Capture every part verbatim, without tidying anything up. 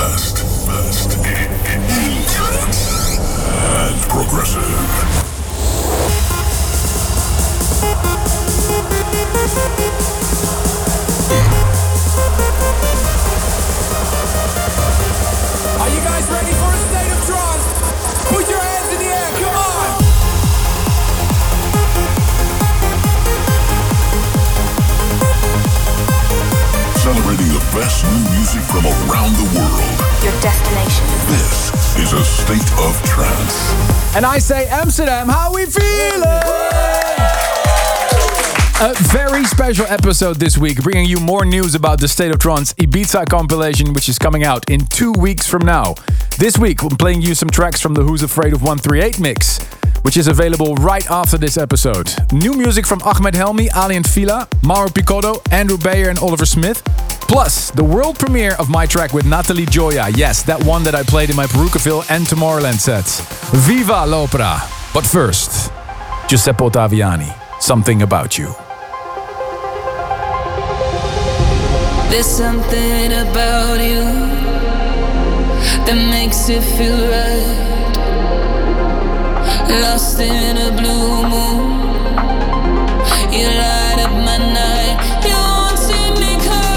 best, best in trance and progressive. Are you guys ready for a state of trance? Put your hands in the air, come on! Celebrating the best new music from around the world. Your destination. This is a state of trance. And I say, Amsterdam, how we feeling? A very special episode this week, bringing you more news about the State of Trance Ibiza compilation, which is coming out in two weeks from now. This week, I'm playing you some tracks from the Who's Afraid of one thirty-eight mix, which is available right after this episode. New music from Ahmed Helmi, Ali and Fila, Mauro Picotto, Andrew Bayer and Oliver Smith. Plus, the world premiere of my track with Natalie Gioia. Yes, that one that I played in my Perukaville and Tomorrowland sets. Viva l'Opera! But first, Giuseppe Ottaviani, Something About You. There's something about you that makes it feel right. Lost in a blue moon, you light up my night. You won't see me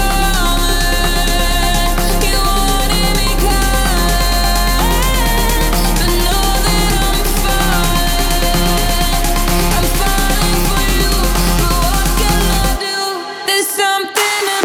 coming, you wanted me coming, but know that I'm falling, I'm falling for you. But what can I do? There's something.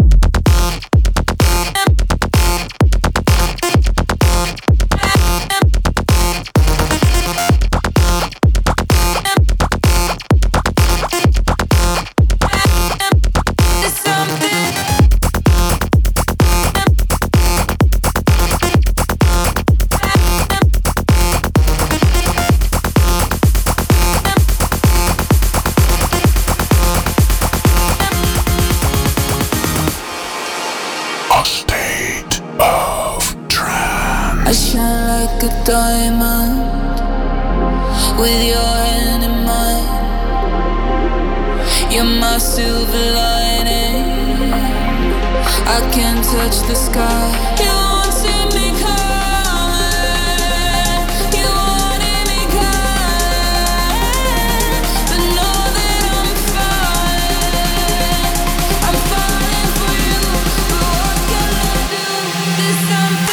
I shine like a diamond with your hand in mine. You're my silver lining. I can't touch the sky. You won't see me coming. You wanted me coming, but know that I'm falling. I'm falling for you, but what can I do? There's something.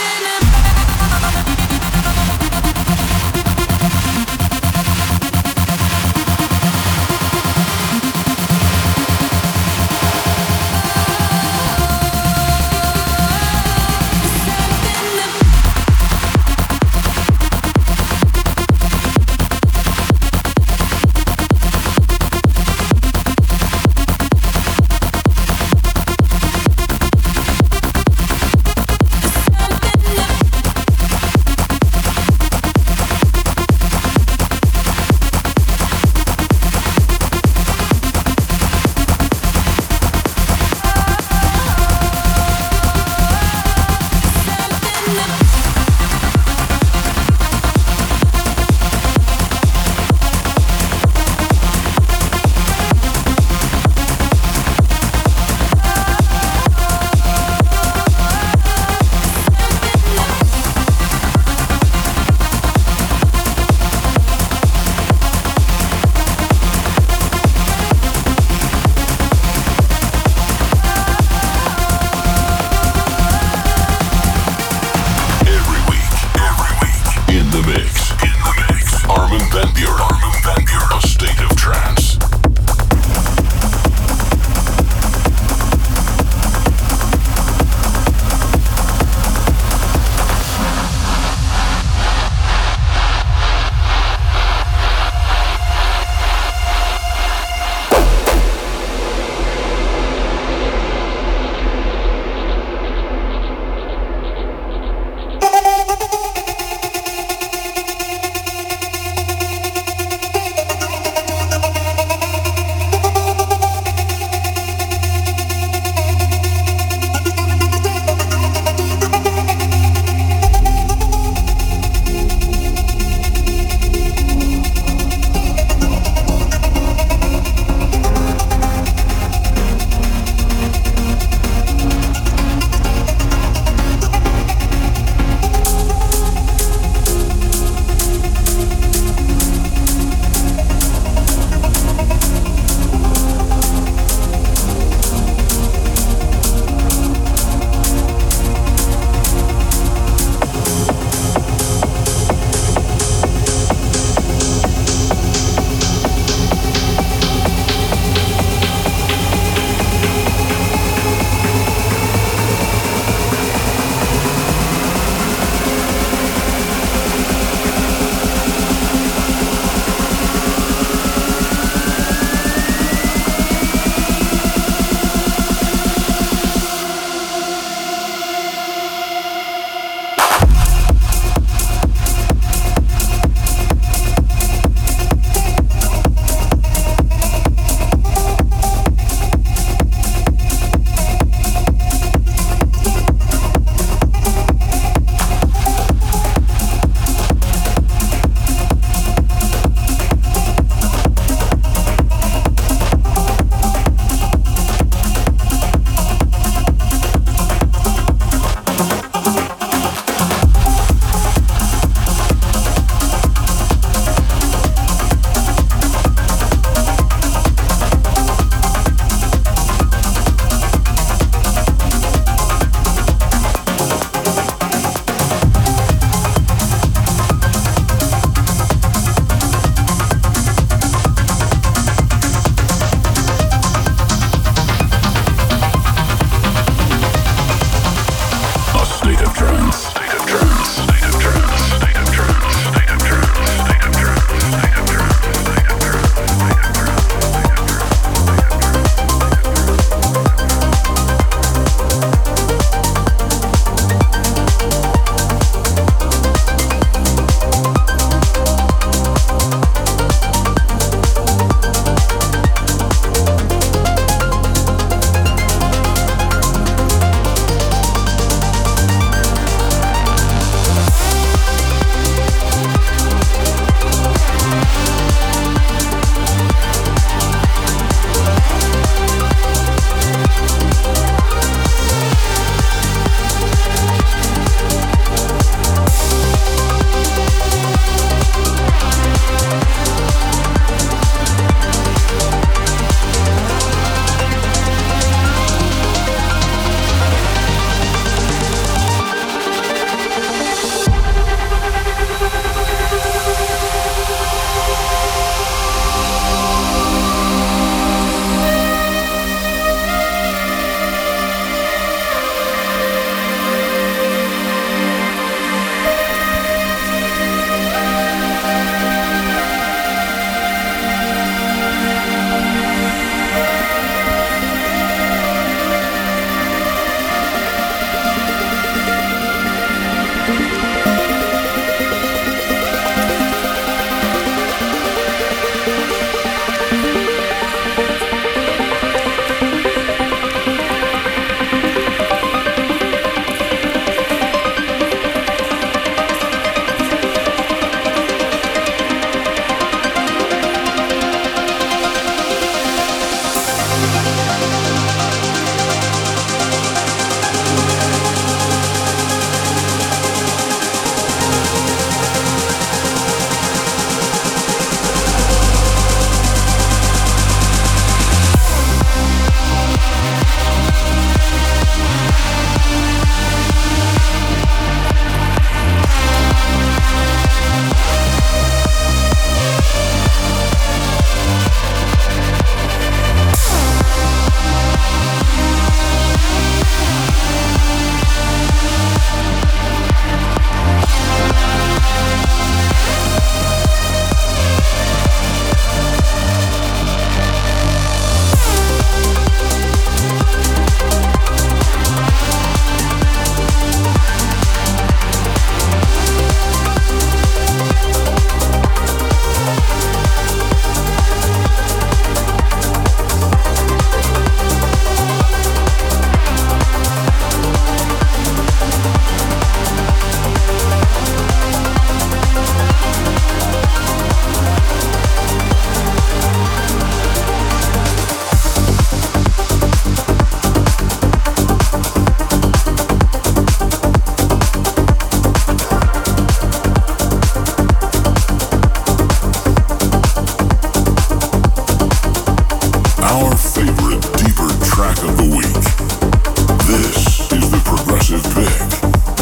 track of the week. This is the Progressive Pick.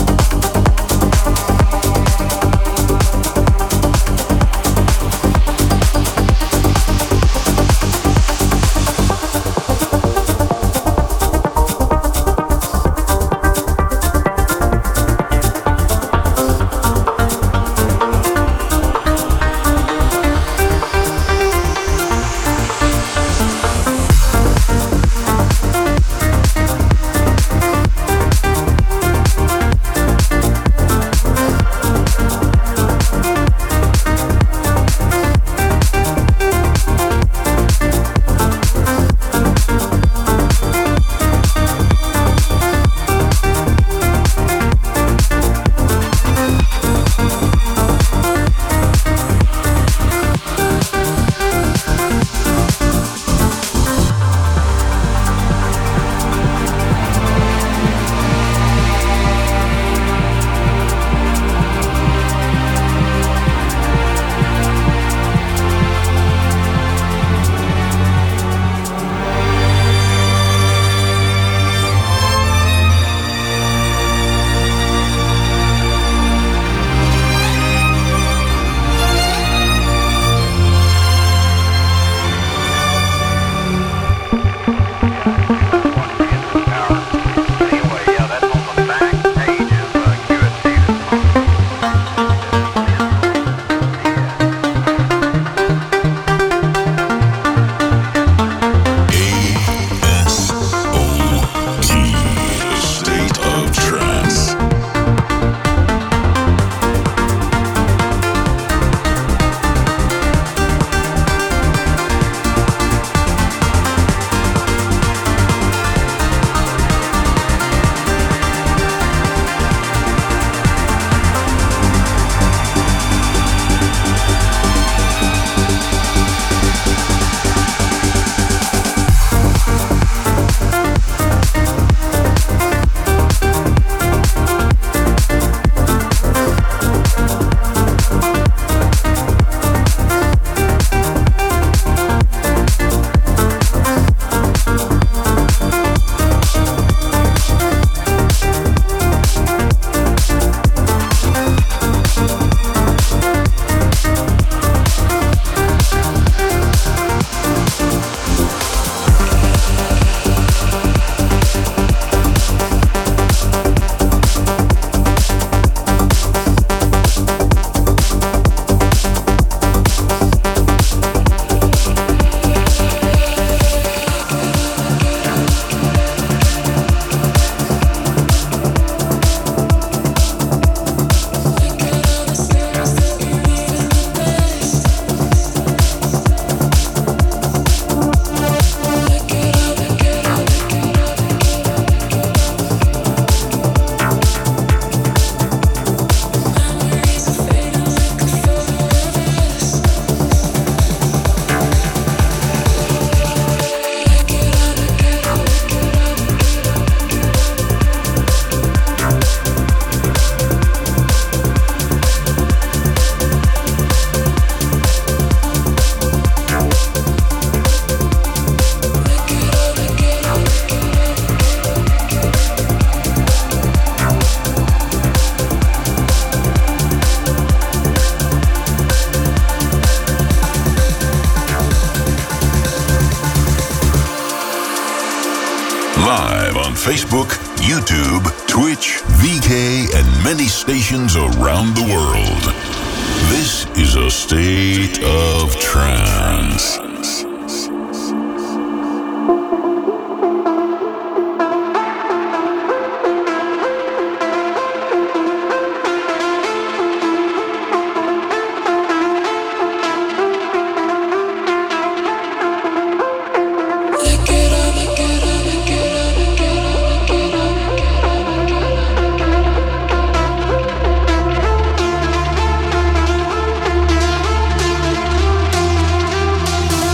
Live on Facebook, YouTube, Twitch, V K, and many stations around the world. This is a state of trance. Get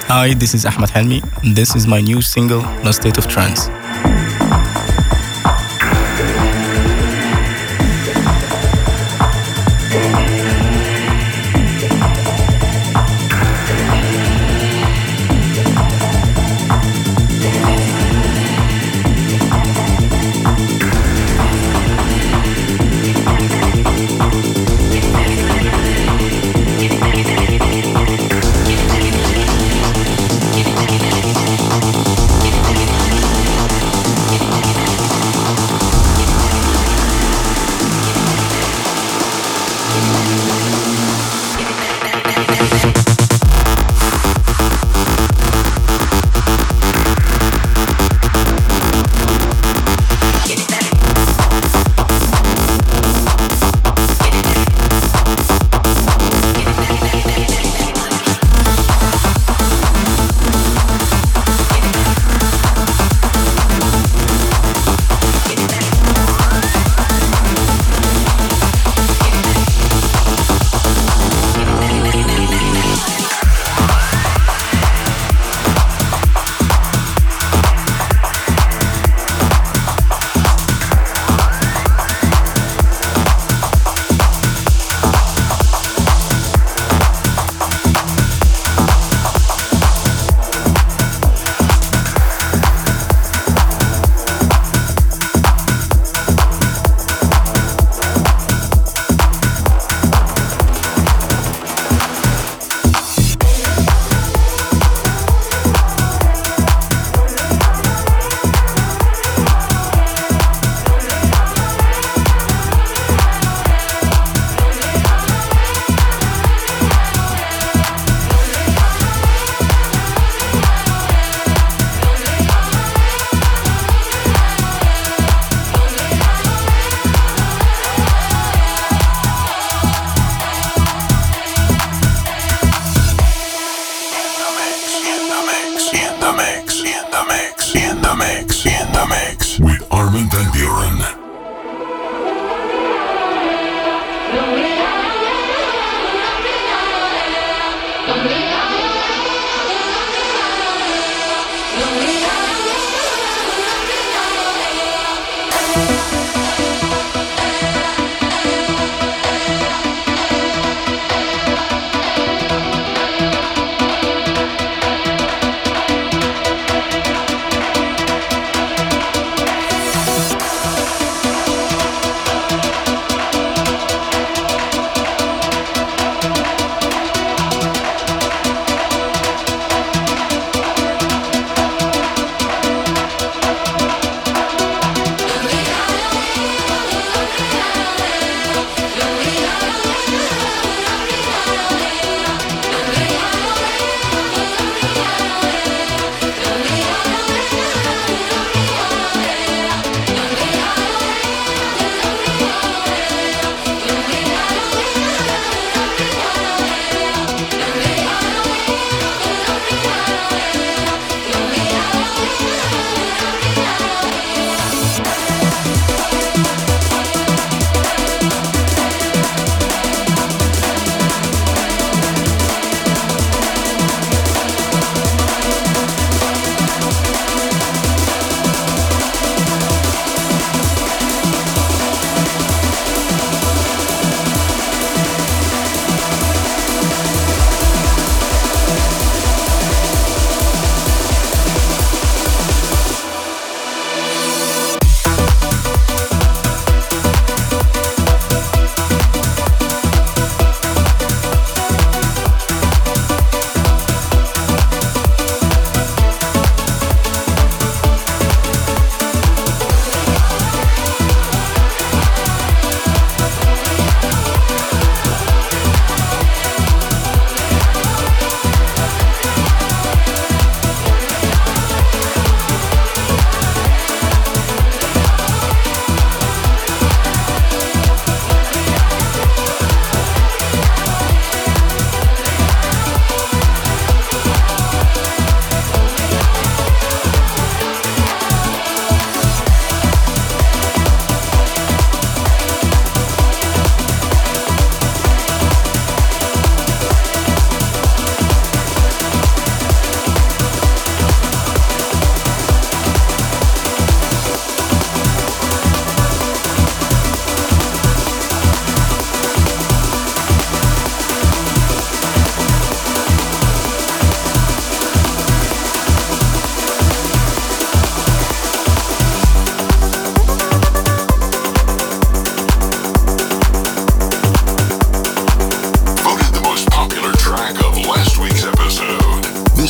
Hi, this is Ahmed Helmi, and this is my new single, No State of Trance.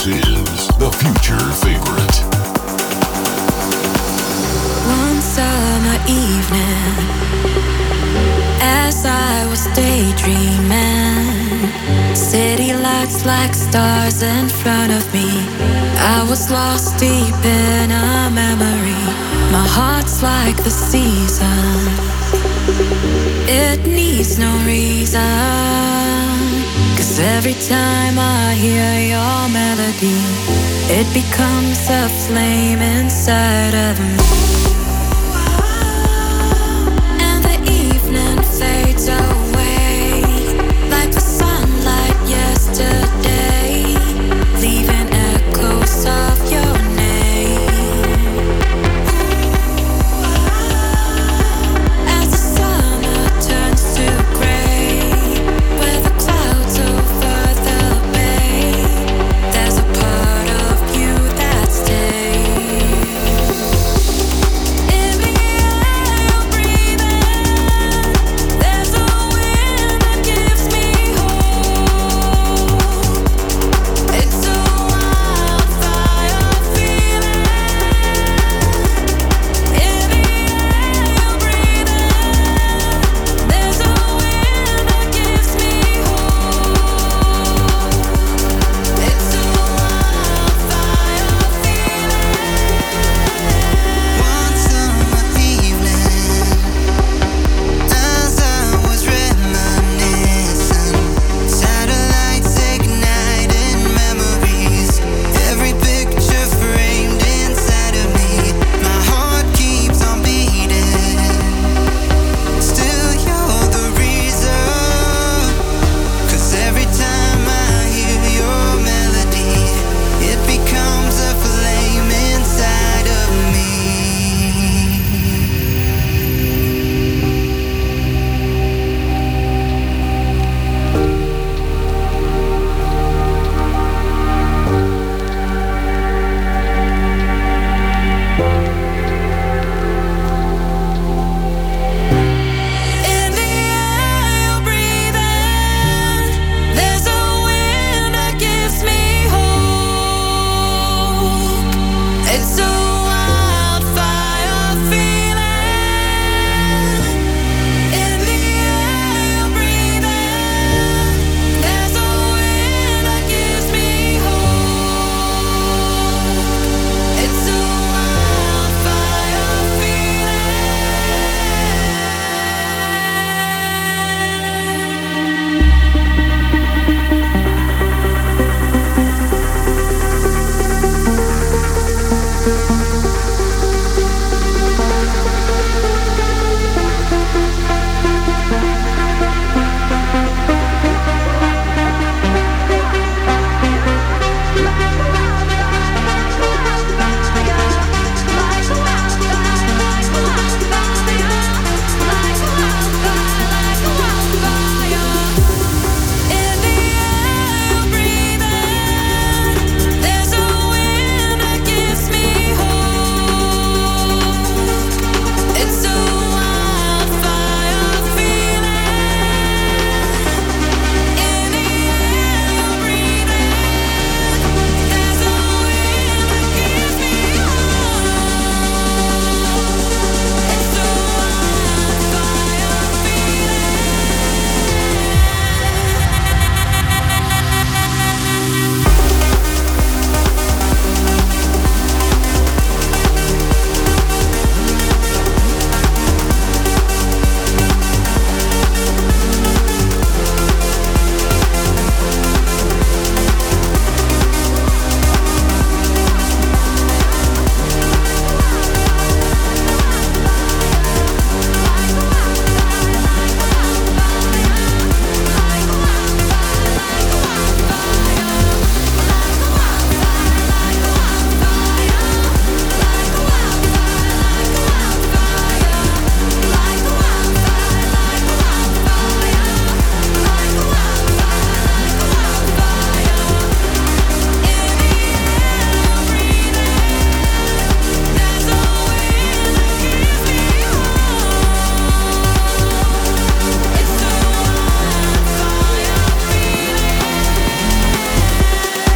is the future favorite. One summer evening, as I was daydreaming, city lights like stars in front of me. I was lost deep in a memory. My heart's like the season, it needs no reason. Cause every time I hear your melody, it becomes a flame inside of me. And the evening fades away like the sunlight yesterday, leaving echoes of your name. As the summer turns to gray, where the clouds over the bay, there's a part of you that stays.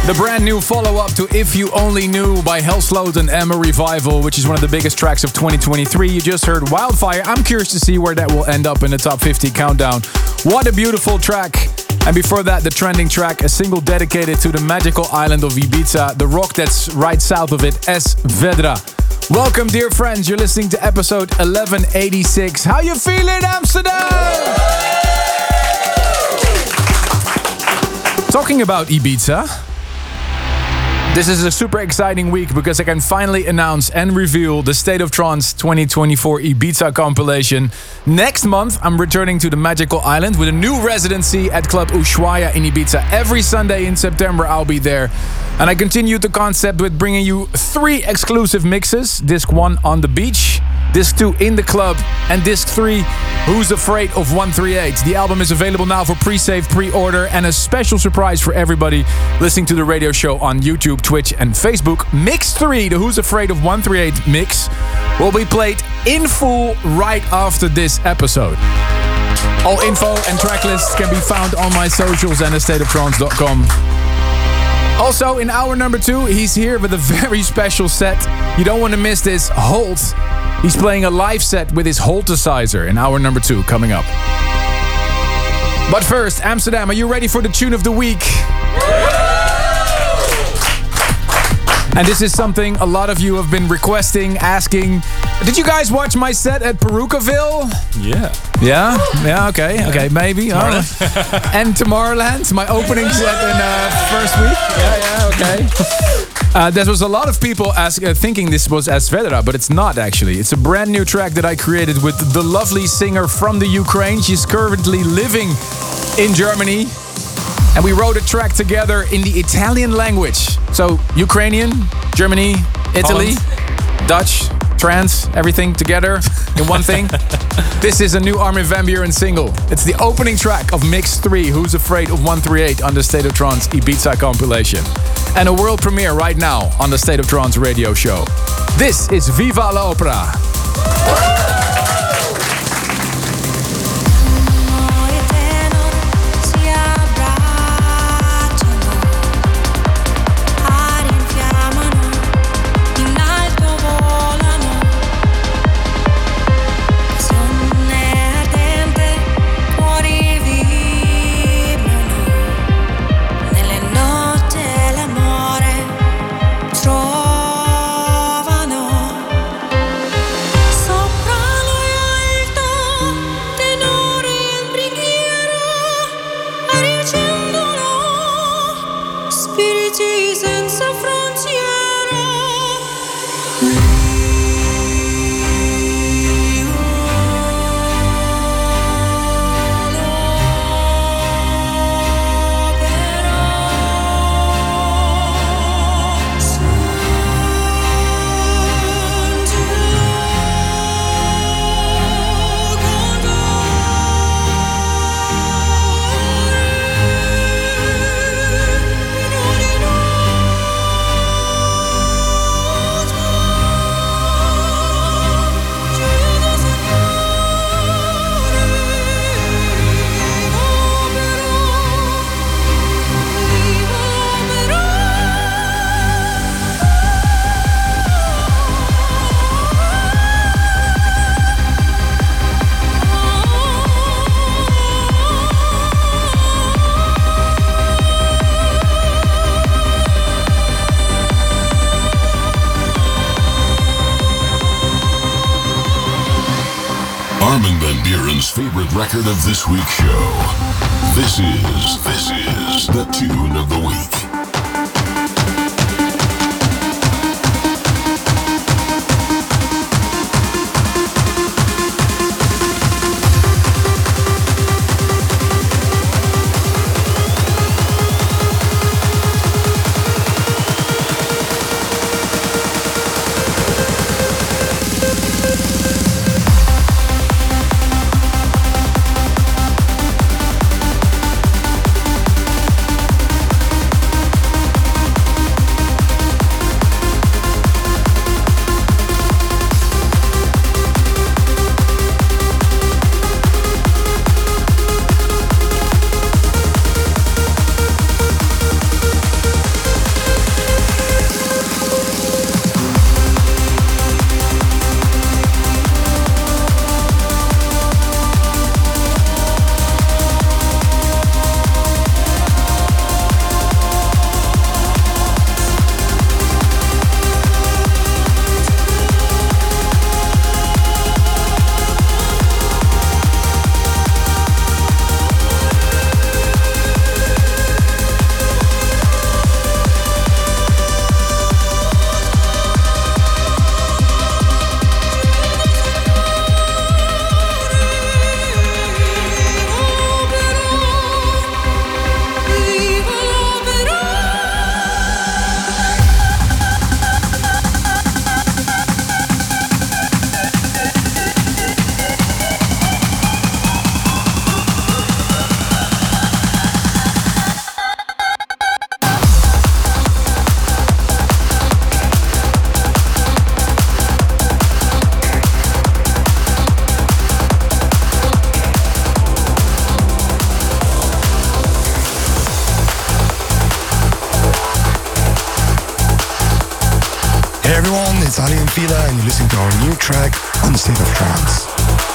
The brand new follow-up to If You Only Knew by Hellsloat and Emma Revival, which is one of the biggest tracks of twenty twenty-three. You just heard Wildfire. I'm curious to see where that will end up in the top fifty countdown. What a beautiful track. And before that, the trending track, a single dedicated to the magical island of Ibiza, the rock that's right south of it, Es Vedra. Welcome, dear friends. You're listening to episode eleven eighty-six. How you feeling, Amsterdam? Talking about Ibiza, this is a super exciting week because I can finally announce and reveal the State of Trance twenty twenty-four Ibiza compilation. Next month, I'm returning to the magical island with a new residency at Club Ushuaia in Ibiza. Every Sunday in September, I'll be there. And I continued the concept with bringing you three exclusive mixes. Disc one, On the Beach. Disc two, In the Club. And Disc three, Who's Afraid of one thirty-eight. The album is available now for pre-save, pre-order, and a special surprise for everybody listening to the radio show on YouTube, Twitch, and Facebook. Mix three, the Who's Afraid of one thirty-eight mix, will be played in full right after this episode. All info and track lists can be found on my socials and a state of trance dot com. Also, in hour number two, he's here with a very special set. You don't want to miss this. Holt. He's playing a live set with his Holtesizer in hour number two coming up. But first, Amsterdam, are you ready for the tune of the week? And this is something a lot of you have been requesting, asking. Did you guys watch my set at Perucaville? Yeah. Yeah? Yeah, okay. Okay, maybe. All right. And Tomorrowland, my opening set in uh, first week. Yeah, yeah, okay. Uh, there was a lot of people ask, uh, thinking this was Es Vedra, but it's not actually. It's a brand new track that I created with the lovely singer from the Ukraine. She's currently living in Germany. And we wrote a track together in the Italian language. So Ukrainian, Germany, Italy, Holland, Dutch, trance, everything together in one thing. This is a new Armin van Buuren single. It's the opening track of Mix three, Who's Afraid of one thirty-eight on the State of Trance Ibiza compilation. And a world premiere right now on the State of Trance radio show. This is Viva la Opera. Armin van Buuren's favorite record of this week's show. This is, this is the tune of the week. it's Ali and Fila, and you're listening to our new track on State of Trance.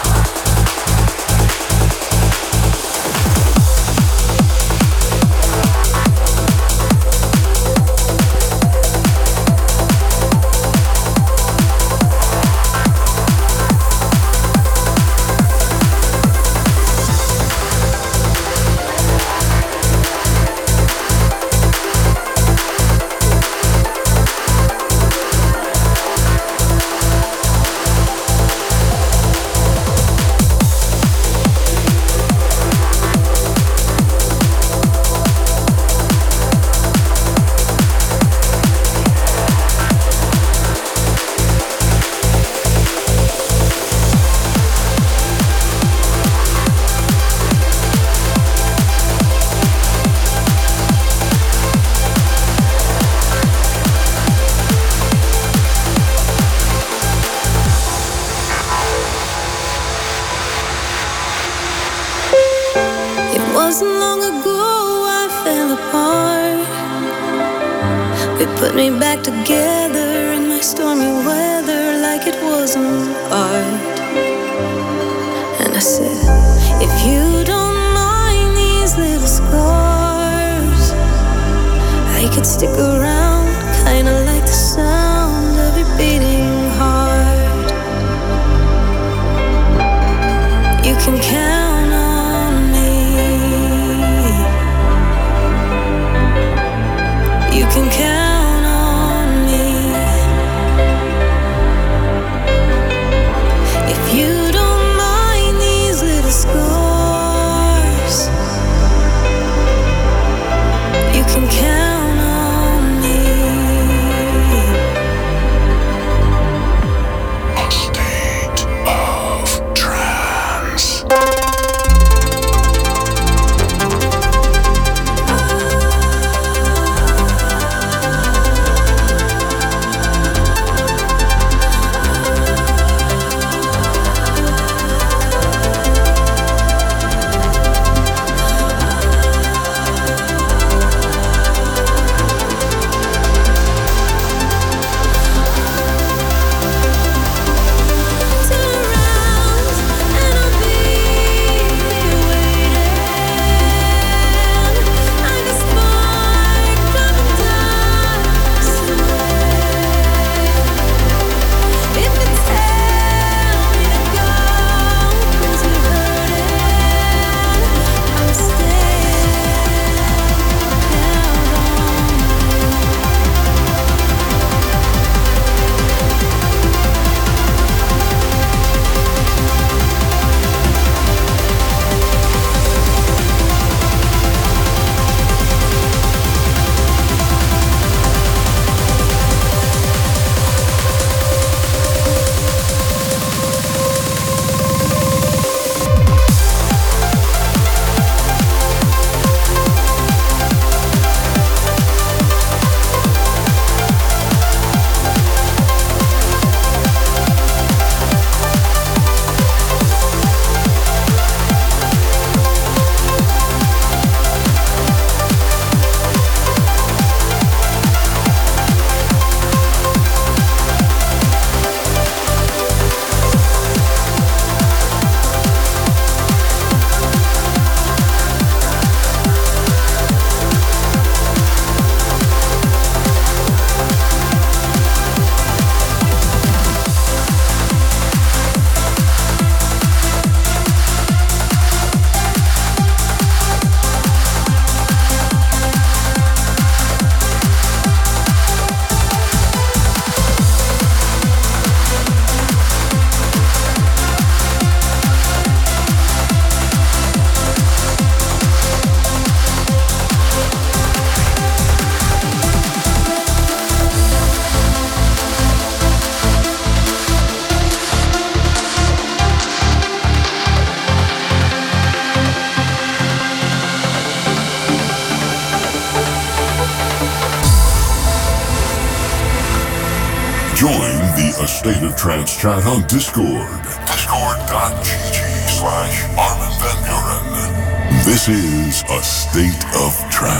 Join the A State of Trance chat on Discord. Discord.gg slash Armin van Buuren. This is A State of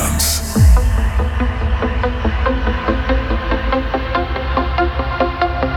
Trance.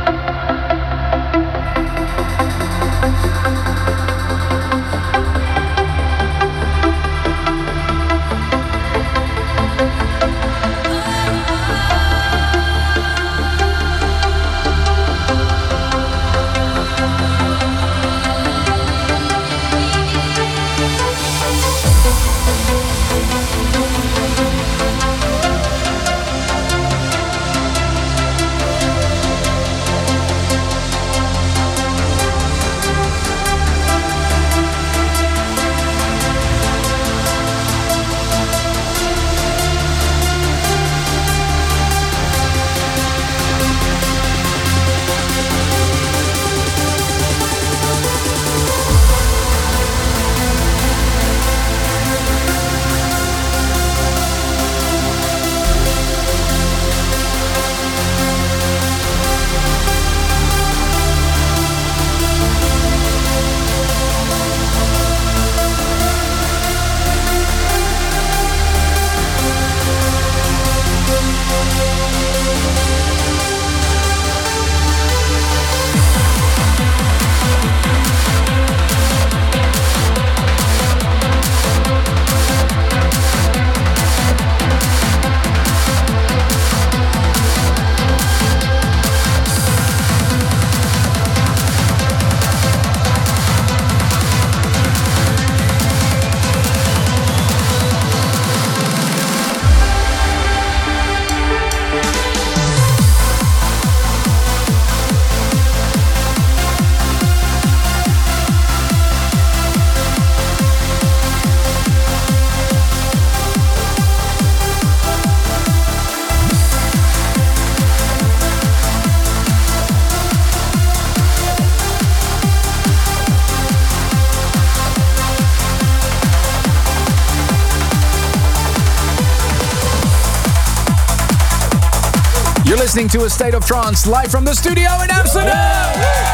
listening to A State of Trance live from the studio in Amsterdam.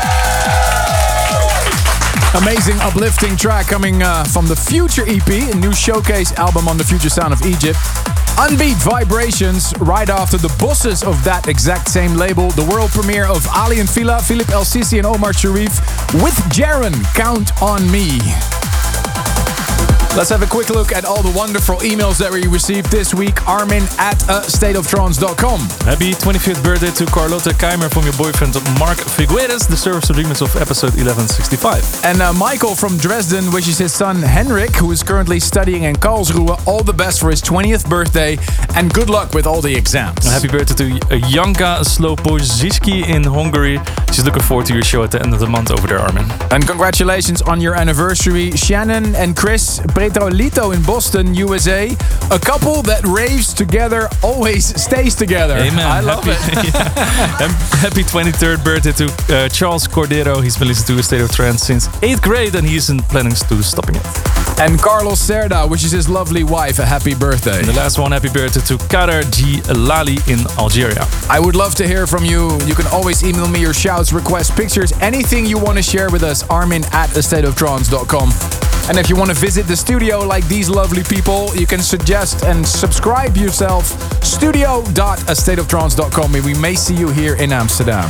Amazing, uplifting track coming uh, from the Future E P, a new showcase album on the Future Sound of Egypt. Unbeat Vibrations, right after the bosses of that exact same label, the world premiere of Aly & Fila, Philip El Sisi and Omar Sharif with Jaren, Count on Me. Let's have a quick look at all the wonderful emails that we received this week. Armin at a state of trance dot com. Happy twenty-fifth birthday to Carlotta Keimer from your boyfriend Mark Figueres, the service remix of episode eleven sixty-five. And uh, Michael from Dresden wishes his son Henrik, who is currently studying in Karlsruhe, all the best for his twentieth birthday and good luck with all the exams. And happy birthday to Janka Slopoziski in Hungary. She's looking forward to your show at the end of the month over there, Armin. And congratulations on your anniversary, Shannon and Chris Petrolito in Boston, U S A. A couple that raves together always stays together. Amen. I love happy, it. yeah. Happy twenty-third birthday to uh, Charles Cordero. He's been listening to A State of Trance since eighth grade and he isn't planning to stopping it. And Carlos Cerda wishes his lovely wife a happy birthday. And the last one, happy birthday to Kader G. Lali in Algeria. I would love to hear from you. You can always email me your shouts, requests, pictures, anything you want to share with us. Armin at a state of trance dot com. And if you want to visit the studio like these lovely people, you can suggest and subscribe yourself. studio dot a state of trance dot com. We may see you here in Amsterdam.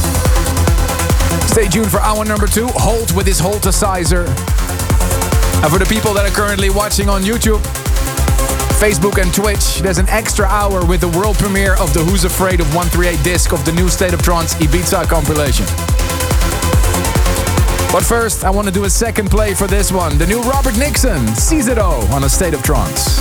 Stay tuned for hour number two. Holt with his Holticizer. And for the people that are currently watching on YouTube, Facebook and Twitch, there's an extra hour with the world premiere of the Who's Afraid of one thirty-eight disc of the new State of Trance Ibiza compilation. But first, I want to do a second play for this one. The new Robert Nixon, Seize It All on A State of Trance.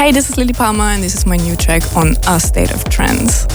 Hey, this is Lily Palmer and this is my new track on A State of Trance.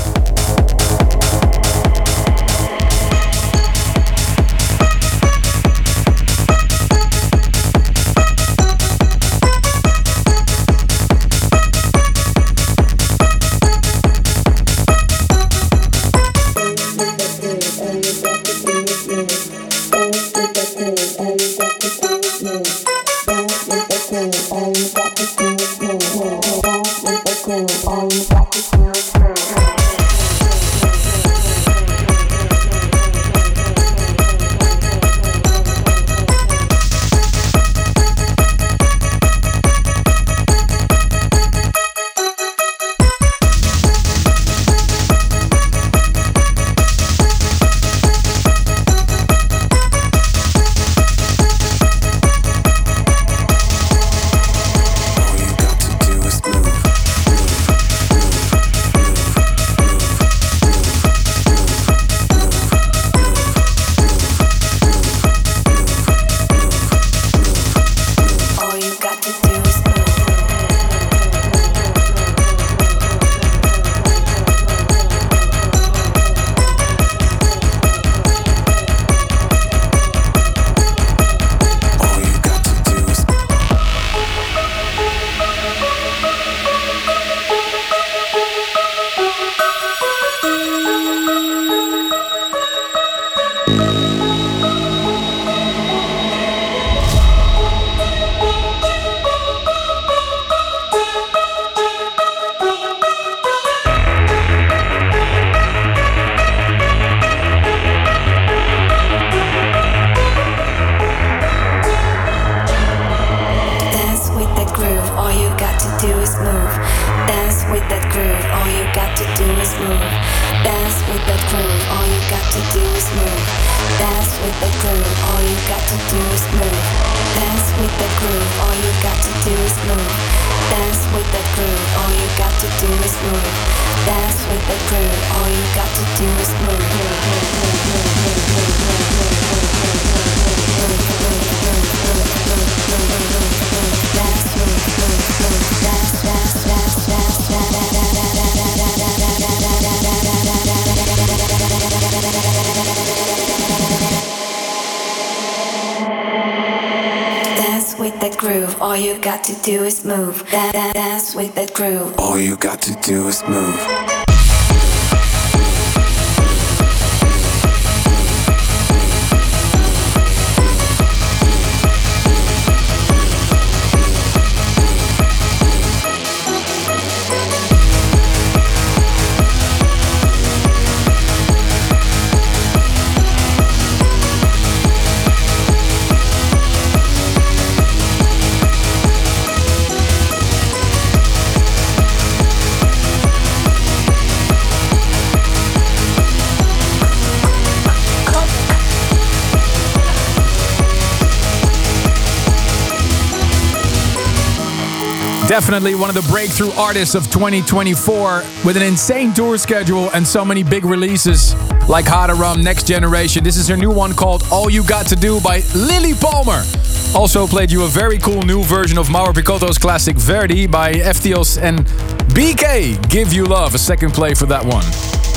All you got to do is move. That, that, dance with that groove. All you got to do is move. Definitely one of the breakthrough artists of twenty twenty-four with an insane tour schedule and so many big releases like Harder Rum, Next Generation. This is her new one called All You Got to Do by Lily Palmer. Also played you a very cool new version of Mauro Picotto's classic Verdi by F T Os and B K. Give You Love, a second play for that one.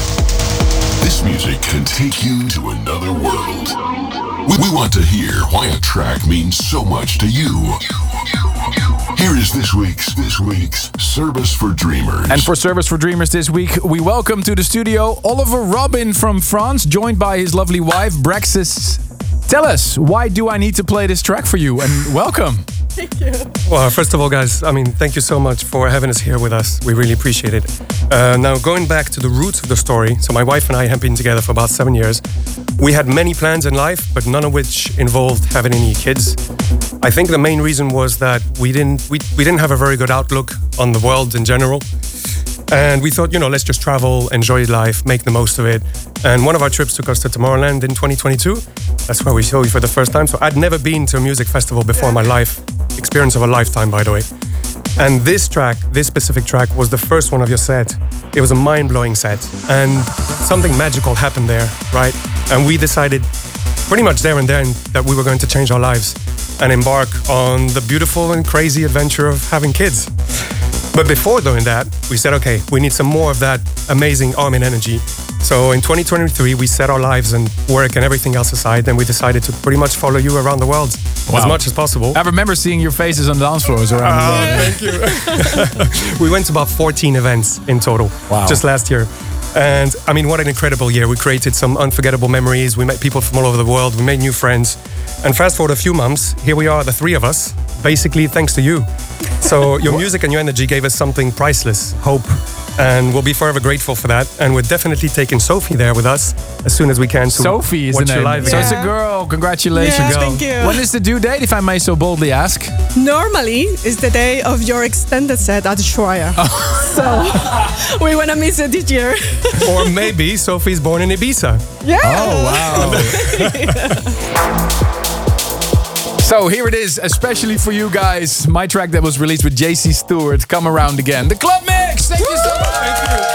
This music can take you to another world. We, we want to hear why a track means so much to you. Here is this week's this week's Service for Dreamers. And for Service for Dreamers this week, we welcome to the studio Oliver Robin from France, joined by his lovely wife, Braxis. Tell us, why do I need to play this track for you? And welcome. Thank you. Well, first of all, guys, I mean, thank you so much for having us here with us. We really appreciate it. Uh, now, going back to the roots of the story, so my wife and I have been together for about seven years. We had many plans in life, but none of which involved having any kids. I think the main reason was that we didn't we, we didn't have a very good outlook on the world in general. And we thought, you know, let's just travel, enjoy life, make the most of it. And one of our trips took us to Tomorrowland in twenty twenty-two. That's where we saw you for the first time. So I'd never been to a music festival before in my life. Experience of a lifetime, by the way. And this track, this specific track, was the first one of your set. It was a mind-blowing set. And something magical happened there, right? And we decided pretty much there and then that we were going to change our lives and embark on the beautiful and crazy adventure of having kids. But before doing that, we said, okay, we need some more of that amazing Armin energy. So in twenty twenty-three, we set our lives and work and everything else aside, and we decided to pretty much follow you around the world Wow. as much as possible. I remember seeing your faces on dance floors around the world. Oh, thank you. We went to about fourteen events in total Wow. just last year. And I mean, what an incredible year. We created some unforgettable memories. We met people from all over the world. We made new friends. And fast forward a few months, here we are, the three of us, basically thanks to you. So your music and your energy gave us something priceless, hope. And we'll be forever grateful for that. And we're definitely taking Sophie there with us as soon as we can. To Sophie is the watch your name. live So again. it's a girl. Congratulations. Yeah, girl. thank you. When is the due date, if I may so boldly ask? Normally is the day of your extended set at Schroyer. So we want to miss it this year. Or maybe Sophie's born in Ibiza. Yeah. Oh, wow. So here it is, especially for you guys. My track that was released with J C Stewart, Come Around Again. The Club Mix! Thank you so much! Thank you.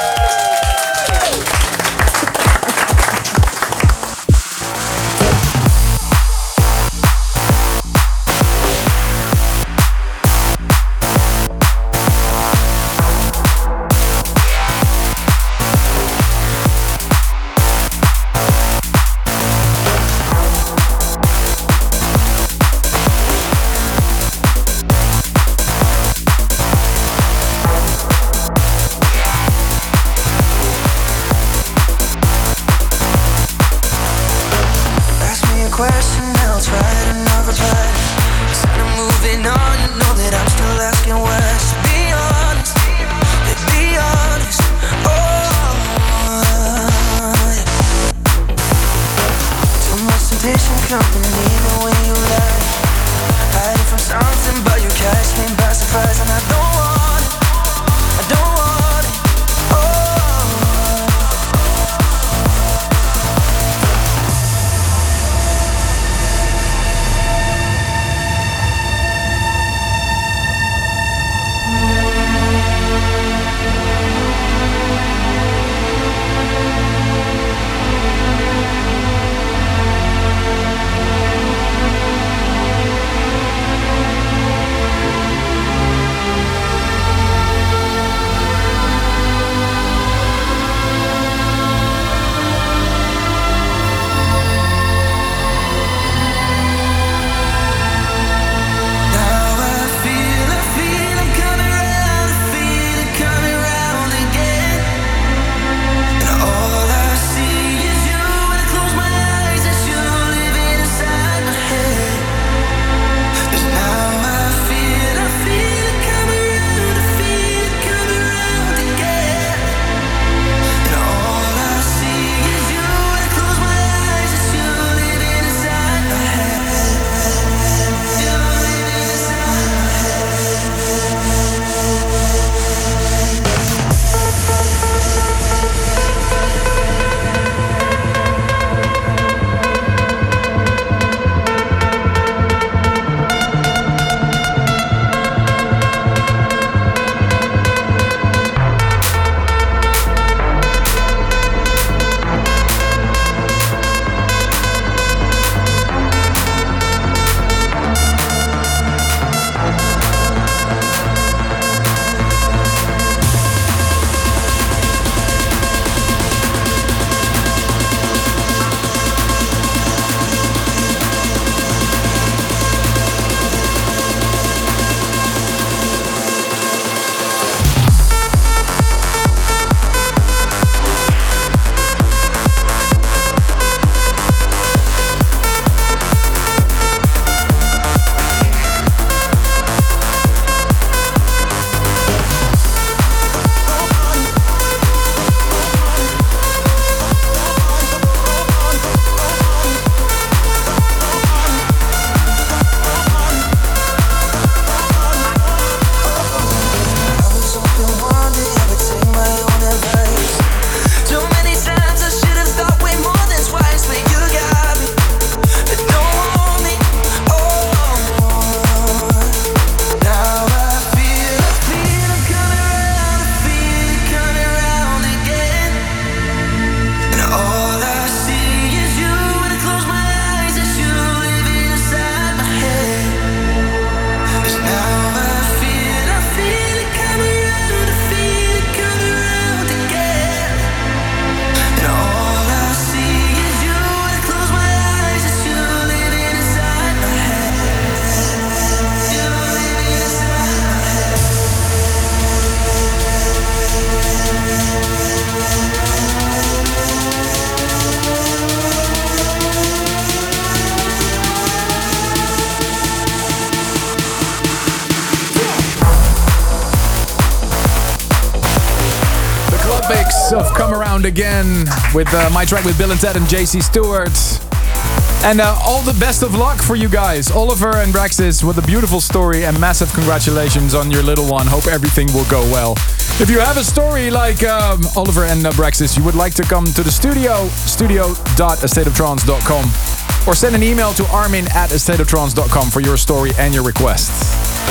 remix of Come Around Again with uh, my track with Bill and Ted and J C Stewart. And uh, all the best of luck for you guys. Oliver and Braxis, with a beautiful story, and massive congratulations on your little one. Hope everything will go well. If you have a story like um, Oliver and uh, Braxis, you would like to come to the studio, studio dot a state of trance dot com, or send an email to armin at a state of trance dot com for your story and your requests.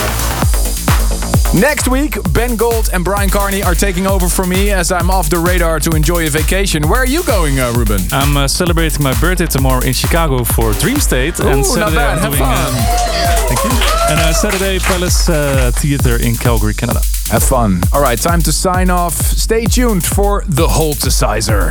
Next week, Ben Gold and Brian Carney are taking over for me as I'm off the radar to enjoy a vacation. Where are you going, uh, Ruben? I'm uh, celebrating my birthday tomorrow in Chicago for Dream State. Ooh, and not Saturday bad. I'm Have doing, fun. Uh, thank you. And uh, Saturday, Palace uh, Theatre in Calgary, Canada. Have fun. All right, time to sign off. Stay tuned for the Holtesizer.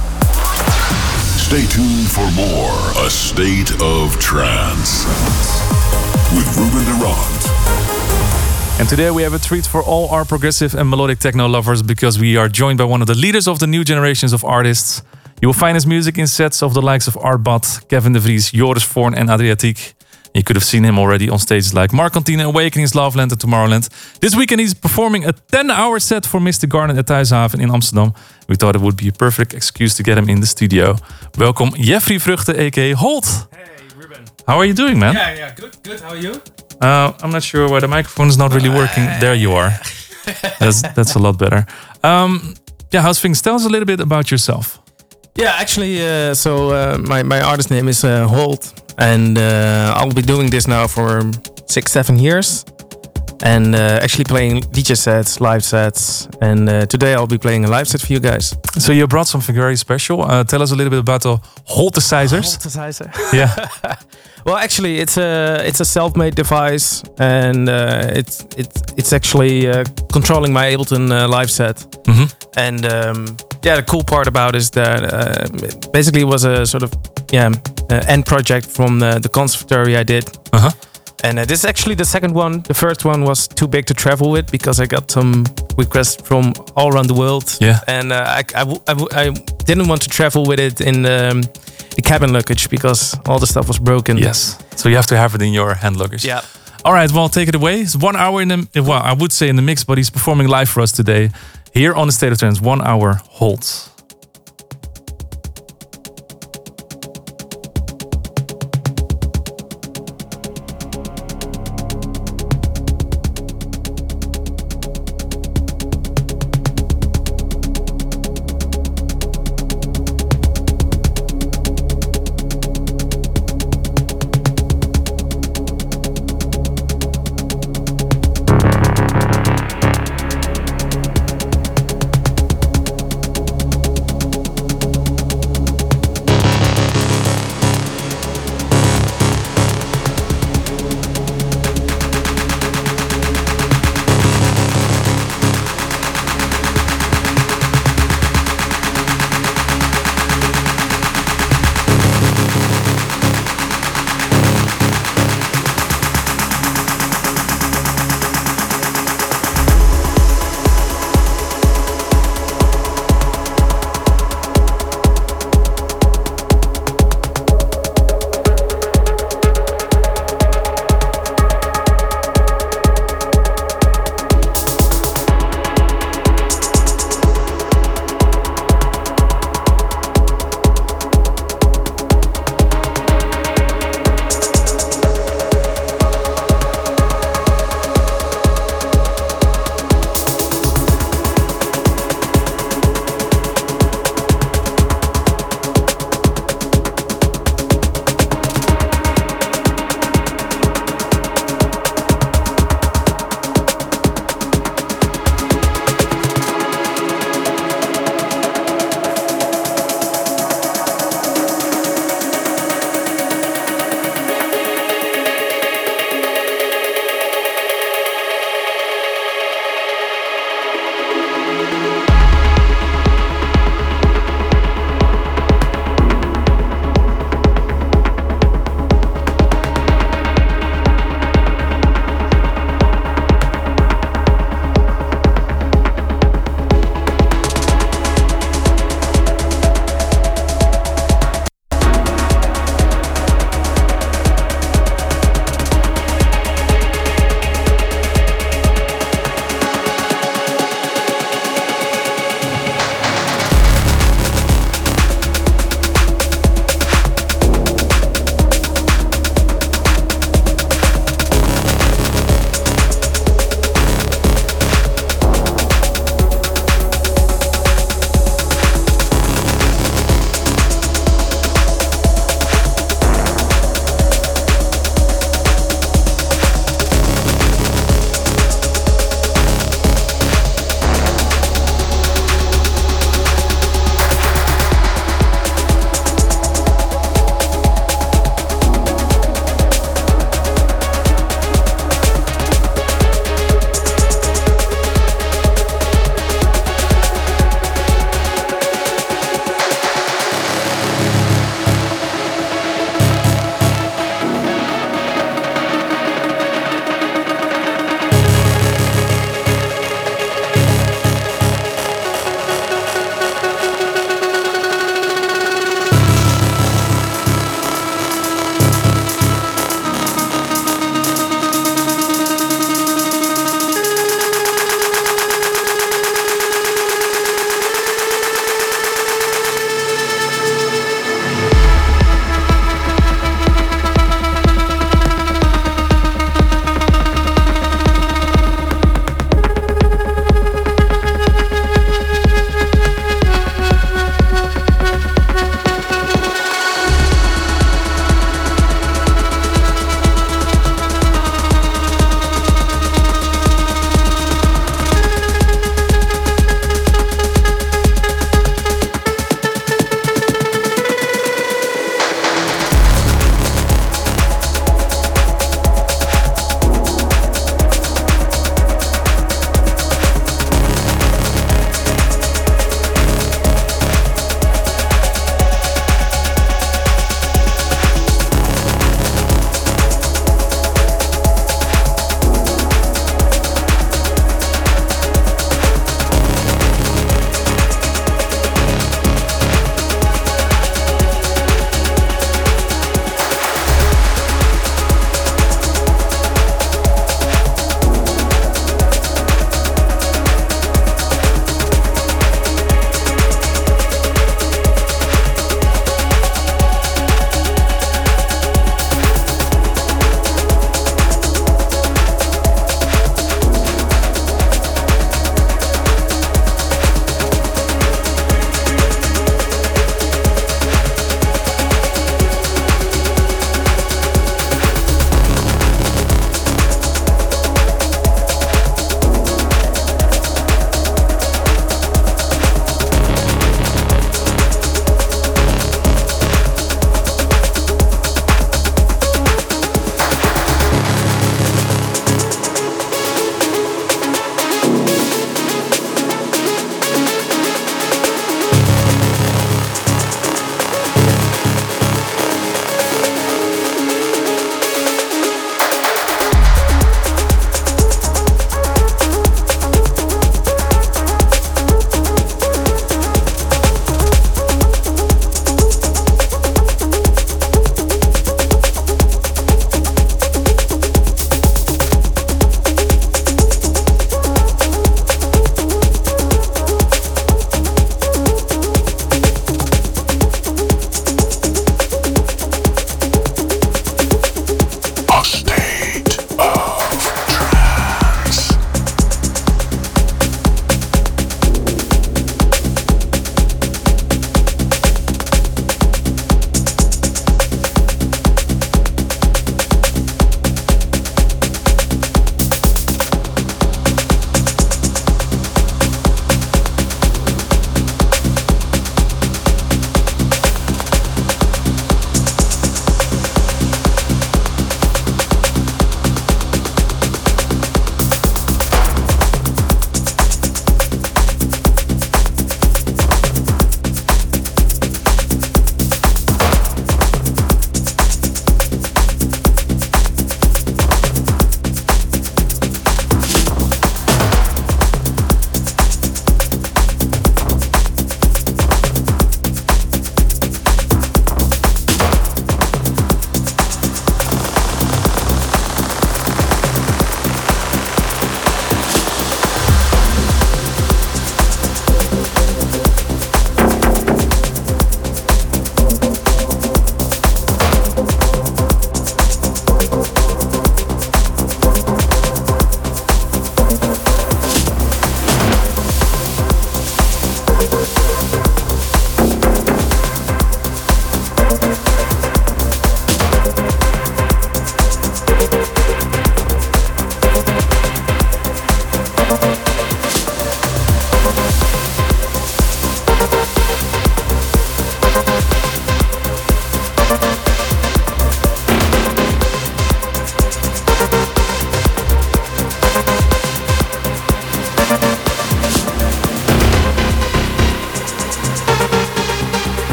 Stay tuned for more A State of Trance with Ruben de Ronde. And today we have a treat for all our progressive and melodic techno lovers, because we are joined by one of the leaders of the new generations of artists. You will find his music in sets of the likes of Artbat, Kevin de Vries, Joris Voorn and Adriatiek. You could have seen him already on stages like Mark Cantine, Awakenings, Loveland and Tomorrowland. This weekend he's performing a ten-hour set for Mister Garnet at Thuishaven in Amsterdam. We thought it would be a perfect excuse to get him in the studio. Welcome Jeffrey Vruchten, aka Holt. Hey, Ruben. How are you doing, man? Yeah, yeah, good, good. How are you? Uh, I'm not sure why the microphone is not really working. There you are. That's that's a lot better. Um, yeah, how's things? Tell us a little bit about yourself. Yeah, actually, uh, so uh, my, my artist name is uh, Holt. And uh, I'll be doing this now for six, seven years. And uh, actually playing D J sets, live sets. And uh, today I'll be playing a live set for you guys. So you brought something very special. Uh, tell us a little bit about the Holtesizers. Holtesizer. Yeah. Well, actually, it's a it's a self-made device, and uh, it's it's it's actually uh, controlling my Ableton uh, live set. Mm-hmm. And um, yeah, the cool part about it is that uh, basically it was a sort of yeah uh, end project from the, the conservatory I did. Uh-huh. And uh, this is actually the second one. The first one was too big to travel with because I got some requests from all around the world. Yeah. And uh, I, I, w- I, w- I didn't want to travel with it in um, the cabin luggage because all the stuff was broken. Yes. So you have to have it in your hand luggage. Yeah. All right. Well, take it away. It's one hour in the, well, I would say in the mix, but he's performing live for us today here on the State of Trance. One hour Holt.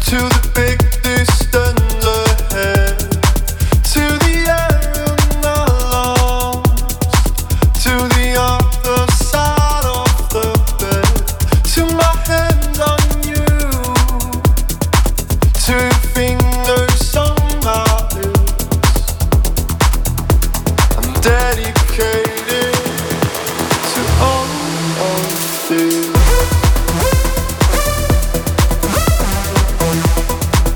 Dedicated to all of this.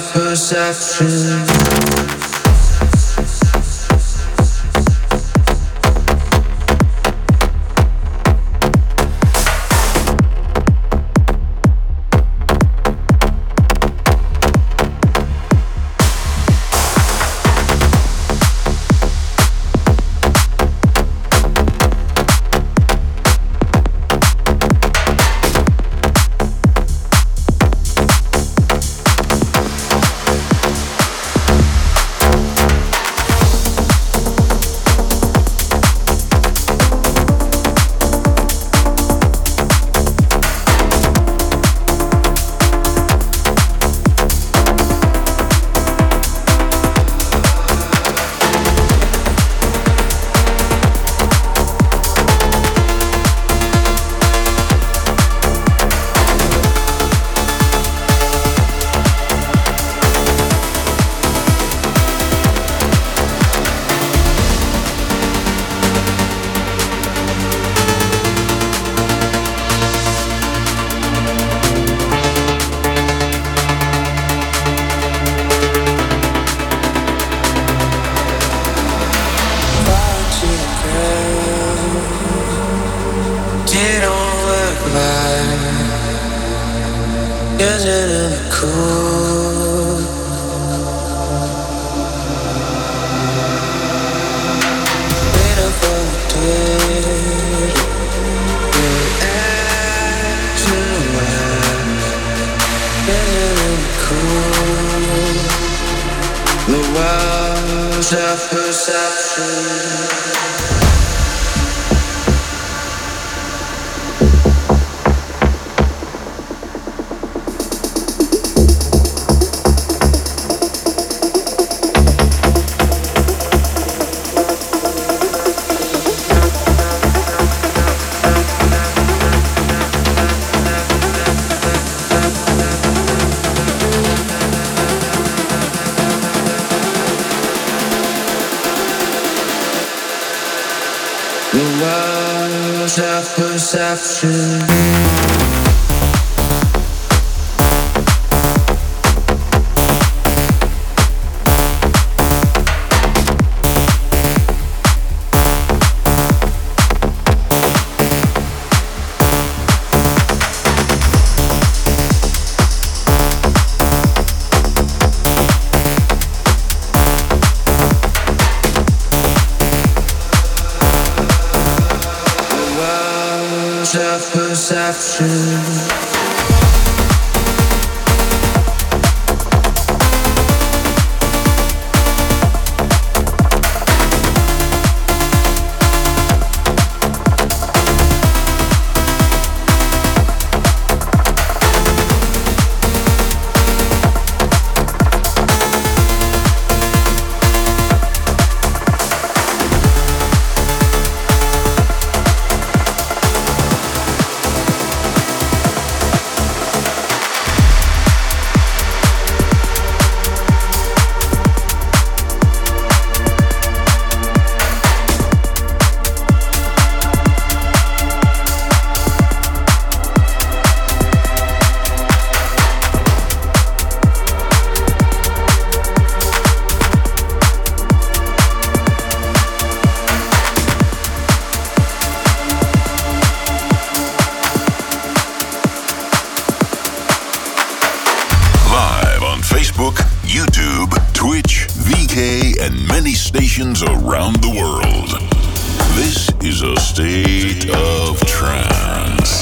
self-perception. Self-perception. Self-perception. YouTube, Twitch, V K, and many stations around the world. This is a state of trance.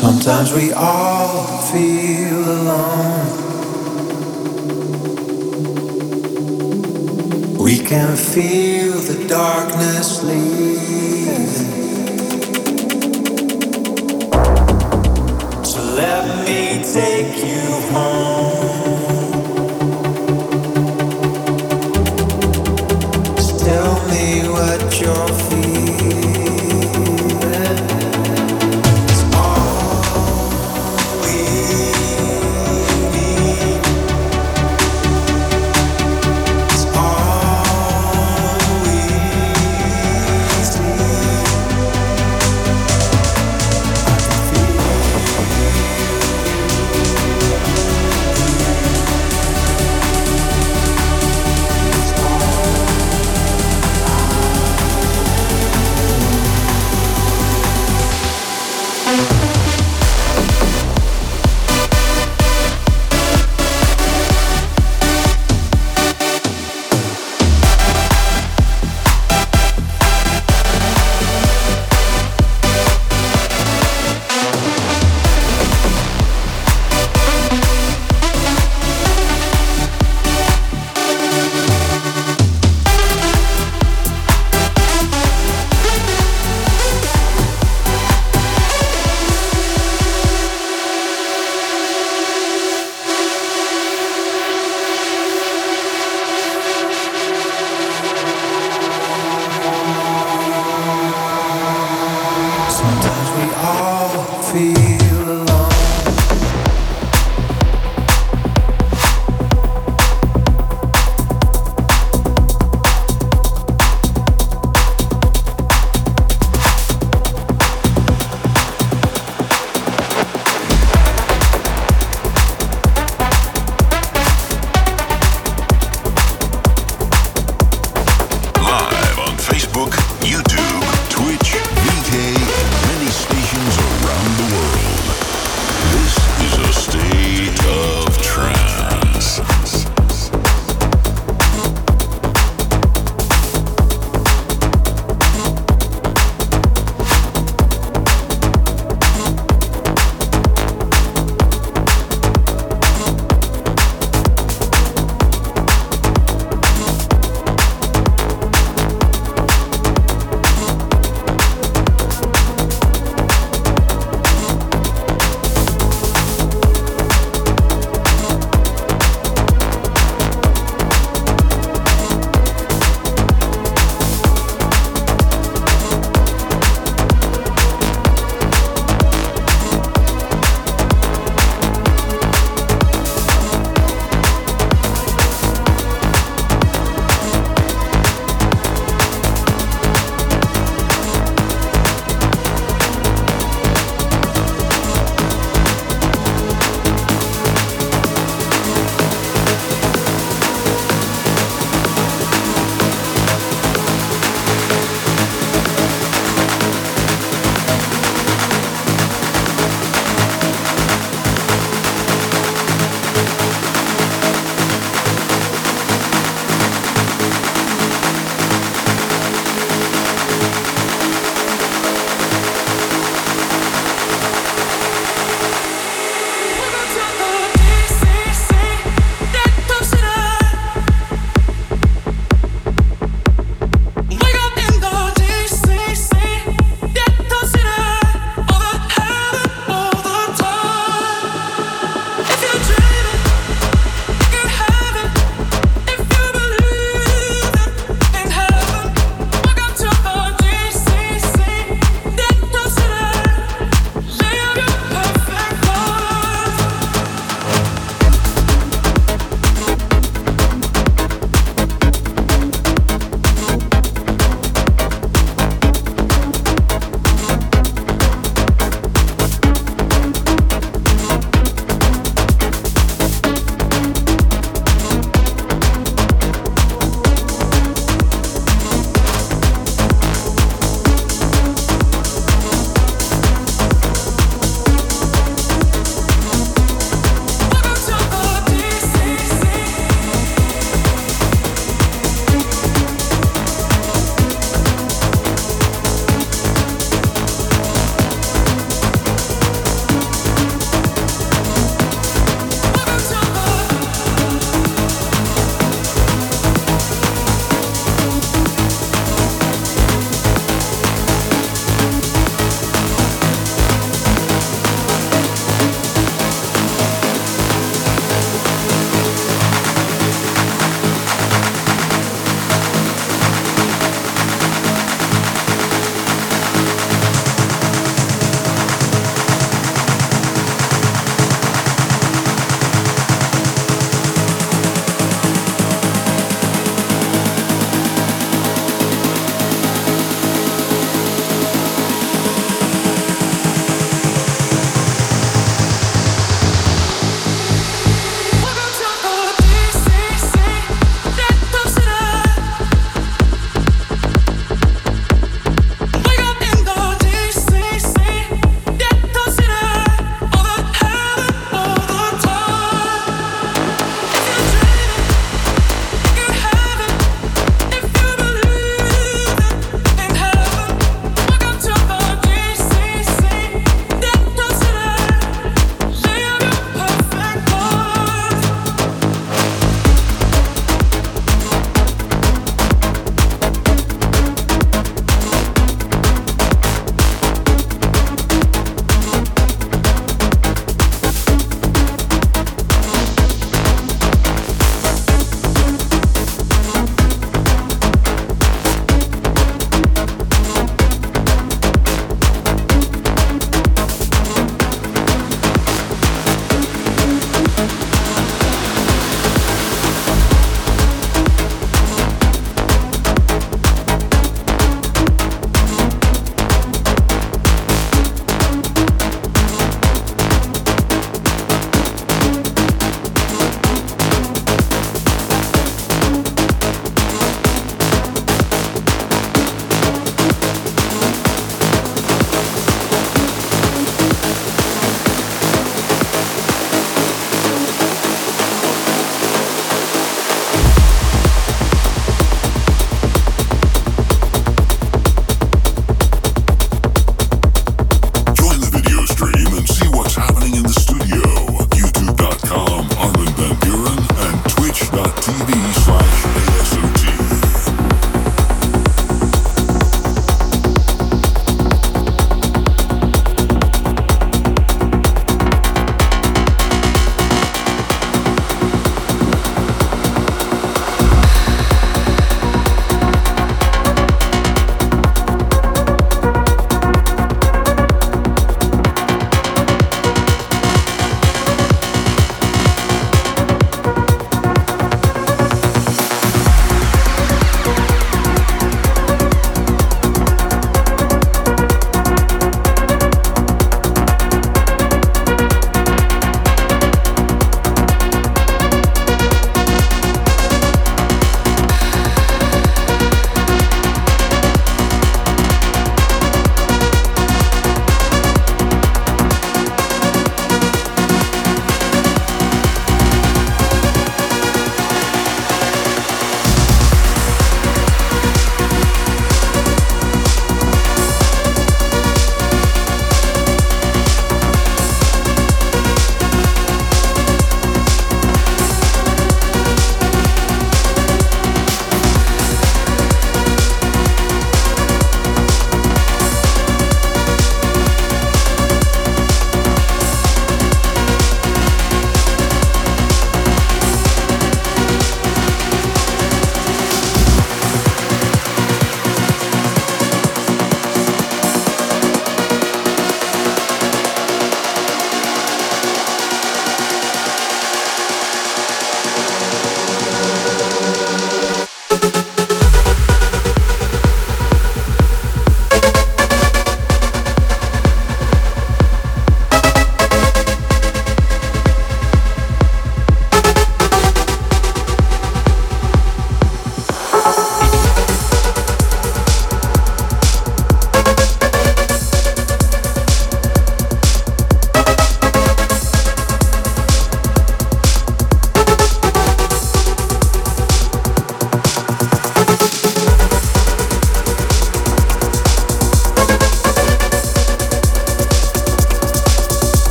Sometimes we all feel alone. We can feel the darkness leaving. So let me take you home. Just tell me what you're feeling.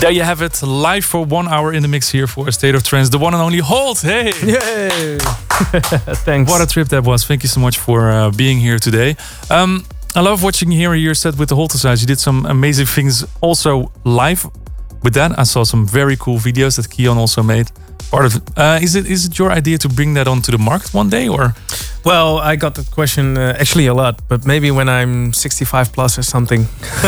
There you have it, live for one hour in the mix here for A State of Trance. The one and only Holt. Hey! Yay! Thanks. What a trip that was. Thank you so much for uh, being here today. Um, I love watching here your set with the Holtesize. You did some amazing things also live with that. I saw some very cool videos that Keon also made. Part of it. Uh, is it is it your idea to bring that onto the market one day, or? Well, I got that question uh, actually a lot, but maybe when I'm sixty-five plus or something.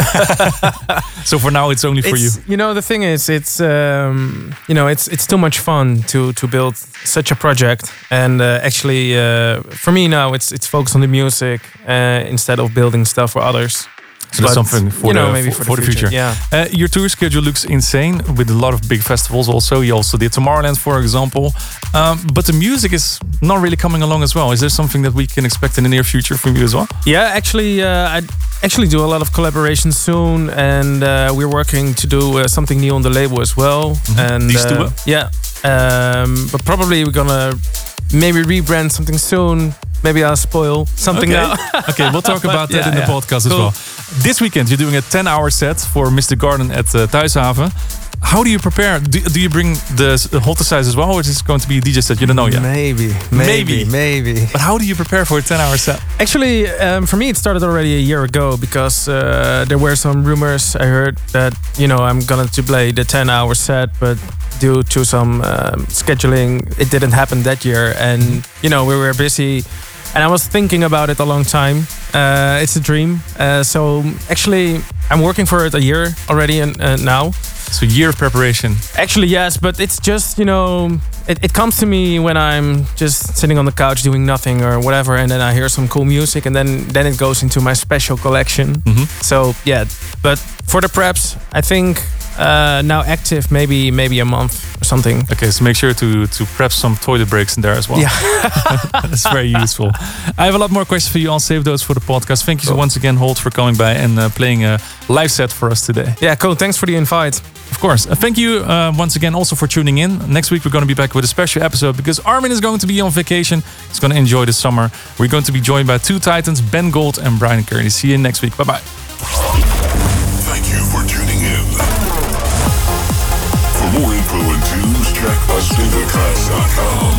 So for now, it's only for it's, you. You know, the thing is, it's um, you know, it's it's too much fun to to build such a project, and uh, actually, uh, for me now, it's it's focused on the music uh, instead of building stuff for others. So that's But, something for you the know, maybe for, for for the the future. future, Uh, your tour schedule looks insane with a lot of big festivals. Also, you also did Tomorrowland, for example. Um, but the music is not really coming along as well. Is there something that we can expect in the near future from you as well? Yeah, actually, uh, I actually do a lot of collaborations soon, and uh, we're working to do uh, something new on the label as well. Mm-hmm. And These two uh, up? yeah, um, but probably we're gonna maybe rebrand something soon. Maybe I'll spoil something Okay. now. Okay, we'll talk about that yeah, in the yeah. podcast Cool. as well. This weekend, you're doing a ten-hour set for Mister Garden at uh, Thuishaven. How do you prepare? Do, do you bring the, the Holtesize as well, or is it going to be a D J set? You don't know yet. Maybe, maybe, maybe. But how do you prepare for a ten-hour set? Actually, um, for me, it started already a year ago because uh, there were some rumors. I heard that you know I'm gonna to play the ten-hour set, but due to some um, scheduling, it didn't happen that year, and you know we were busy. And I was thinking about it a long time. Uh, it's a dream. Uh, so actually, I'm working for it a year already and uh, now. So a year of preparation. Actually, yes, but it's just, you know, it, it comes to me when I'm just sitting on the couch doing nothing or whatever, and then I hear some cool music, and then, then it goes into my special collection. Mm-hmm. So yeah, but for the preps, I think uh, now active maybe maybe a month or something. Okay, so make sure to to prep some toilet breaks in there as well. Yeah. That's very useful. I have a lot more questions for you. I'll save those for the podcast. Thank you so once again, Holt, for coming by and uh, playing a live set for us today. Yeah, cool. Thanks for the invite. Of course. Uh, thank you uh, once again also for tuning in. Next week we're going to be back with a special episode because Armin is going to be on vacation. He's going to enjoy the summer. We're going to be joined by two Titans, Ben Gold and Brian Kearney. See you next week. Bye-bye. Thank you for tuning in. For more info and tunes, check a state of trance dot com.